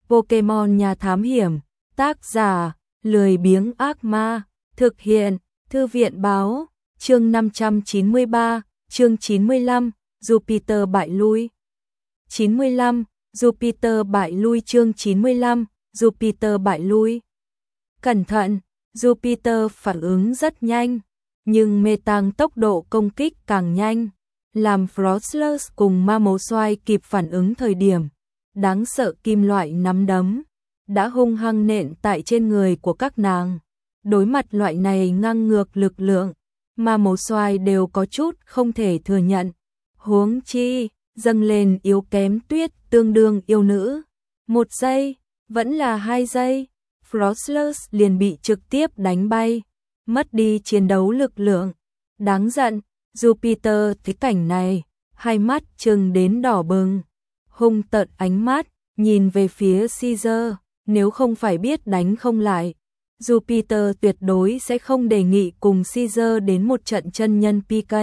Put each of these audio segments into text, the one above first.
Pokemon Nhà Thám Hiểm, tác giả, lười biếng ác ma, thực hiện, Thư viện báo, chương 593, chương 95, Jupiter bại lui. 95, Jupiter bại lui chương 95, Jupiter bại lui. Cẩn thận, Jupiter phản ứng rất nhanh, nhưng Metang tốc độ công kích càng nhanh, làm Frostless cùng ma mấu xoay kịp phản ứng thời điểm. Đáng sợ kim loại nắm đấm đã hung hăng nện tại trên người của các nàng. Đối mặt loại này ngang ngược lực lượng, ma mấu xoay đều có chút không thể thừa nhận. Huống chi, dâng lên yếu kém Tuyết tương đương yêu nữ. 1 giây, vẫn là 2 giây, Frostless liền bị trực tiếp đánh bay, mất đi chiến đấu lực lượng. Đáng giận, Jupiter thấy cảnh này, hai mắt trừng đến đỏ bừng, hung tợn ánh mắt, nhìn về phía Caesar, nếu không phải biết đánh không lại, Jupiter tuyệt đối sẽ không đề nghị cùng Caesar đến một trận chân nhân PK.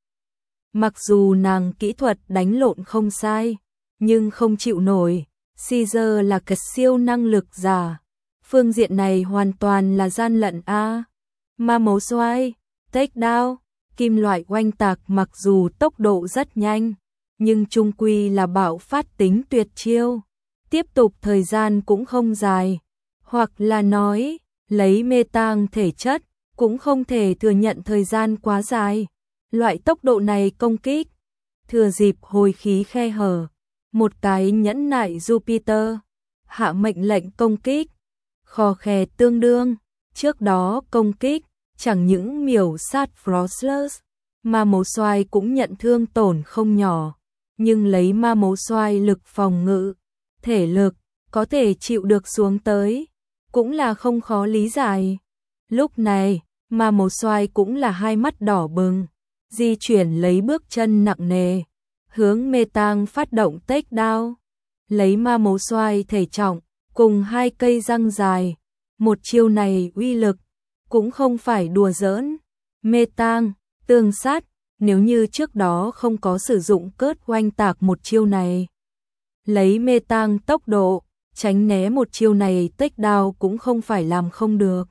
Mặc dù nàng kỹ thuật đánh lộn không sai, nhưng không chịu nổi, Caesar là cái siêu năng lực giả. Phương diện này hoàn toàn là gian lận a. Ma mấu xoay, take down, kim loại oanh tạc mặc dù tốc độ rất nhanh, nhưng chung quy là bạo phát tính tuyệt chiêu. Tiếp tục thời gian cũng không dài, hoặc là nói, lấy Metang thể chất, cũng không thể thừa nhận thời gian quá dài. Loại tốc độ này công kích, thừa dịp hồi khí khe hở, một cái nhẫn nại Jupiter, hạ mệnh lệnh công kích, khò khè tương đương, trước đó công kích, chẳng những miểu sát Frostless, ma mấu xoay cũng nhận thương tổn không nhỏ, nhưng lấy ma mấu xoay lực phòng ngự, thể lực, có thể chịu được xuống tới, cũng là không khó lý giải. Lúc này, ma mấu xoay cũng là hai mắt đỏ bừng, di chuyển lấy bước chân nặng nề, hướng Metang phát động take down, lấy ma mấu xoay thể trọng, cùng 2 cây răng dài, một chiêu này uy lực, cũng không phải đùa giỡn. Metang, tương sát, nếu như trước đó không có sử dụng cớt oanh tạc một chiêu này, lấy Metang tốc độ, tránh né một chiêu này take down cũng không phải làm không được.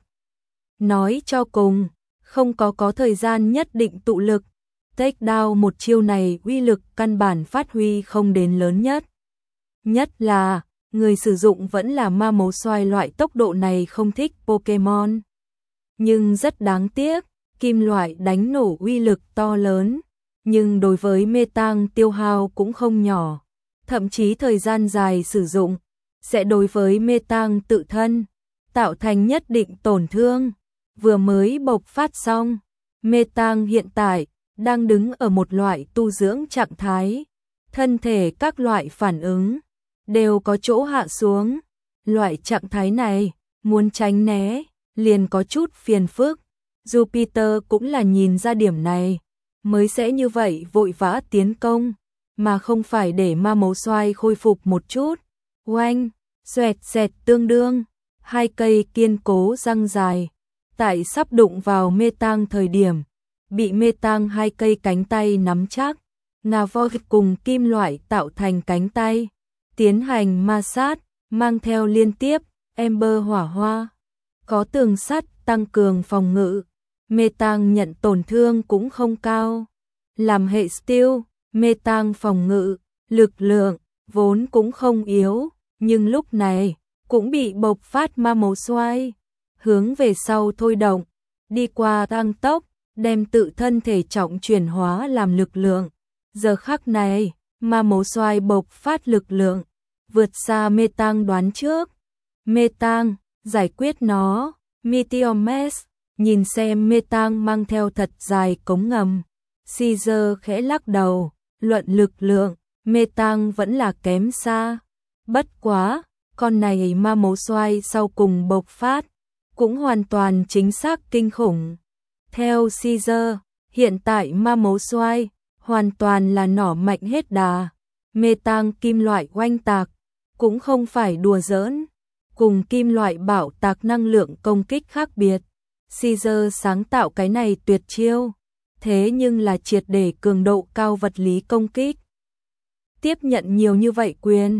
Nói cho cùng, không có thời gian nhất định tụ lực, take down một chiêu này uy lực căn bản phát huy không đến lớn nhất. Nhất là, người sử dụng vẫn là ma mấu xoay loại tốc độ này không thích Pokemon. Nhưng rất đáng tiếc, kim loại đánh nổ uy lực to lớn, nhưng đối với Metang tiêu hao cũng không nhỏ. Thậm chí thời gian dài sử dụng, sẽ đối với Metang tự thân, tạo thành nhất định tổn thương. Vừa mới bộc phát xong, Metang hiện tại đang đứng ở một loại tu dưỡng trạng thái, thân thể các loại phản ứng đều có chỗ hạ xuống. Loại trạng thái này, muốn tránh né, liền có chút phiền phức. Jupiter cũng là nhìn ra điểm này, mới sẽ như vậy vội vã tiến công, mà không phải để ma mấu xoay khôi phục một chút. Oanh, xoẹt xẹt tương đương, 2 cây kiên cố răng dài, tại sắp đụng vào Metang thời điểm, bị Metang 2 cây cánh tay nắm chắc, Navoid cùng kim loại tạo thành cánh tay, tiến hành ma sát, mang theo liên tiếp, Ember hỏa hoa, có tường sắt tăng cường phòng ngự, Metang nhận tổn thương cũng không cao. Làm hệ Steel, Metang phòng ngự, lực lượng, vốn cũng không yếu, nhưng lúc này, cũng bị bộc phát ma mấu xoay, hướng về sau thôi động, đi qua tăng tốc, đem tự thân thể trọng chuyển hóa làm lực lượng. Giờ khắc này, ma mấu xoay bộc phát lực lượng, vượt xa Metang đoán trước. Metang, giải quyết nó, Meteor Mash, nhìn xem Metang mang theo thật dài cống ngầm. Caesar khẽ lắc đầu, luận lực lượng, Metang vẫn là kém xa. Bất quá, con này ma mấu xoay sau cùng bộc phát, cũng hoàn toàn chính xác kinh khủng. Theo Caesar, hiện tại ma mấu xoay, hoàn toàn là nỏ mạnh hết đà. Metang kim loại oanh tạc, cũng không phải đùa giỡn, cùng kim loại bảo tạc năng lượng công kích khác biệt. Caesar sáng tạo cái này tuyệt chiêu, thế nhưng là triệt để cường độ cao vật lý công kích. Tiếp nhận nhiều như vậy quyền,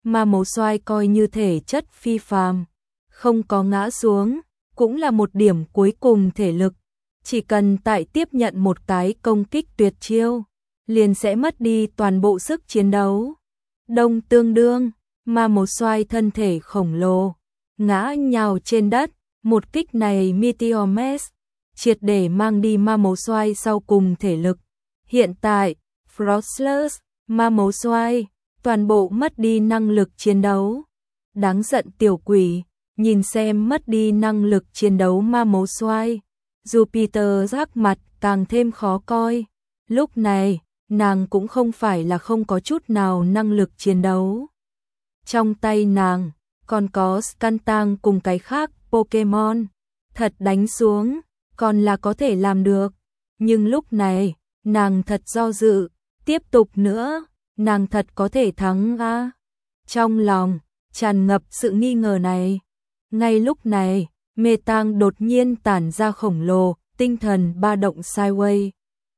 Ma Mấu Xoài coi như thể chất phi phàm, không có ngã xuống, cũng là một điểm cuối cùng thể lực. Chỉ cần tại tiếp nhận một cái công kích tuyệt chiêu, liền sẽ mất đi toàn bộ sức chiến đấu. Đông tương đương, Ma Mấu Xoài thân thể khổng lồ, ngã nhào trên đất, một kích này Meteor Mash triệt để mang đi Ma Mấu Xoài sau cùng thể lực. Hiện tại, Frostless, Ma Mấu Xoài, toàn bộ mất đi năng lực chiến đấu. Đáng giận tiểu quỷ, nhìn xem mất đi năng lực chiến đấu Ma Mấu Xoài. Jupiter sắc mặt càng thêm khó coi. Lúc này, nàng cũng không phải là không có chút nào năng lực chiến đấu. Trong tay nàng, còn có Skuntank cùng cái khác Pokemon. Thật đánh xuống, còn là có thể làm được. Nhưng lúc này, nàng thật do dự, tiếp tục nữa, nàng thật có thể thắng à? Trong lòng, tràn ngập sự nghi ngờ này. Ngay lúc này, Metang đột nhiên tản ra khổng lồ, tinh thần ba động sideways.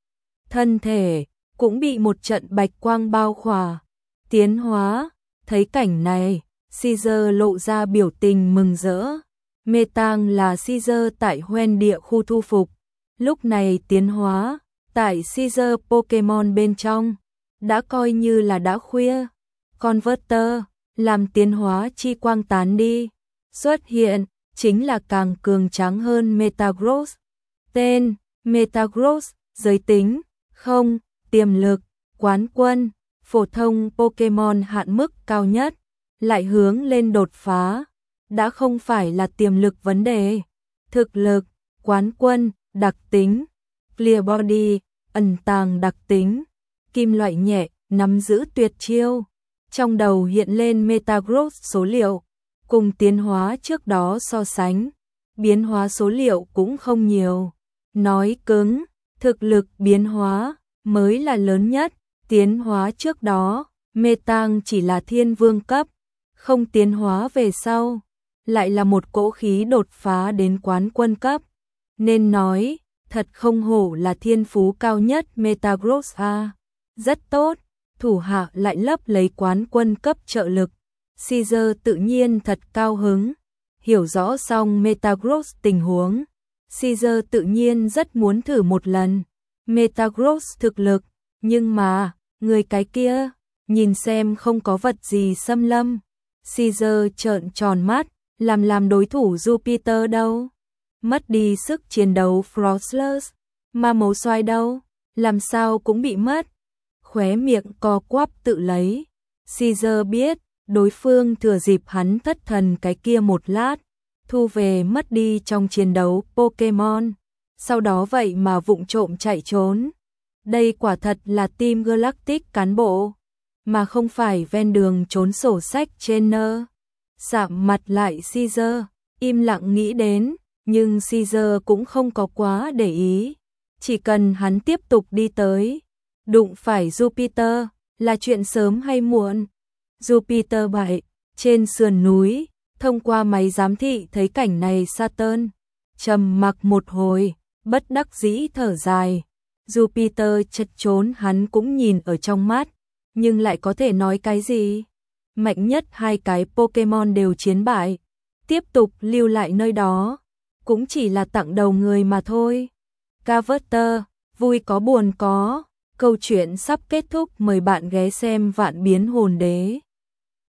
Thân thể, cũng bị một trận bạch quang bao khỏa, tiến hóa. Thấy cảnh này, Caesar lộ ra biểu tình mừng rỡ. Metang là Caesar tại Hoenn địa khu thu phục. Lúc này tiến hóa, tại Caesar Pokemon bên trong, đã coi như là đã khuya. Converter, làm tiến hóa chi quang tán đi. Xuất hiện, chính là càng cường tráng hơn Metagross. Tên, Metagross, giới tính, không, tiềm lực, quán quân, phổ thông Pokemon hạn mức cao nhất, lại hướng lên đột phá. Đã không phải là tiềm lực vấn đề. Thực lực, quán quân, đặc tính, Clear Body, ẩn tàng đặc tính, kim loại nhẹ, nắm giữ tuyệt chiêu. Trong đầu hiện lên Metagross số liệu, cùng tiến hóa trước đó so sánh, biến hóa số liệu cũng không nhiều. Nói cứng, thực lực biến hóa mới là lớn nhất. Tiến hóa trước đó, Metang chỉ là thiên vương cấp, không tiến hóa về sau, lại là một cỗ khí đột phá đến quán quân cấp. Nên nói, thật không hổ là thiên phú cao nhất Metagross a. Rất tốt, thủ hạ lại lấp lấy quán quân cấp trợ lực. Caesar tự nhiên thật cao hứng. Hiểu rõ xong Metagross tình huống, Caesar tự nhiên rất muốn thử một lần Metagross thực lực, nhưng mà, người cái kia, nhìn xem không có vật gì xâm lâm. Caesar trợn tròn mắt, làm đối thủ Jupiter đâu? Mất đi sức chiến đấu Frostless, Ma Mấu Xoài đâu? Làm sao cũng bị mất. Khóe miệng co quắp tự lấy. Caesar biết, đối phương thừa dịp hắn thất thần cái kia một lát, thu về mất đi trong chiến đấu Pokemon. Sau đó vậy mà vụng trộm chạy trốn. Đây quả thật là Team Galactic cán bộ, mà không phải ven đường trốn sổ sách trên nơ. Sạm mặt lại Caesar, im lặng nghĩ đến, nhưng Caesar cũng không có quá để ý. Chỉ cần hắn tiếp tục đi tới, đụng phải Jupiter, là chuyện sớm hay muộn. Jupiter bại, trên sườn núi, thông qua máy giám thị thấy cảnh này Saturn trầm mặc một hồi, bất đắc dĩ thở dài. Jupiter chật trốn hắn cũng nhìn ở trong mắt, nhưng lại có thể nói cái gì? Mạnh nhất hai cái Pokemon đều chiến bại, tiếp tục lưu lại nơi đó, cũng chỉ là tặng đầu người mà thôi. Carver, vui có buồn có, câu chuyện sắp kết thúc, mời bạn ghé xem Vạn Biến Hồn Đế.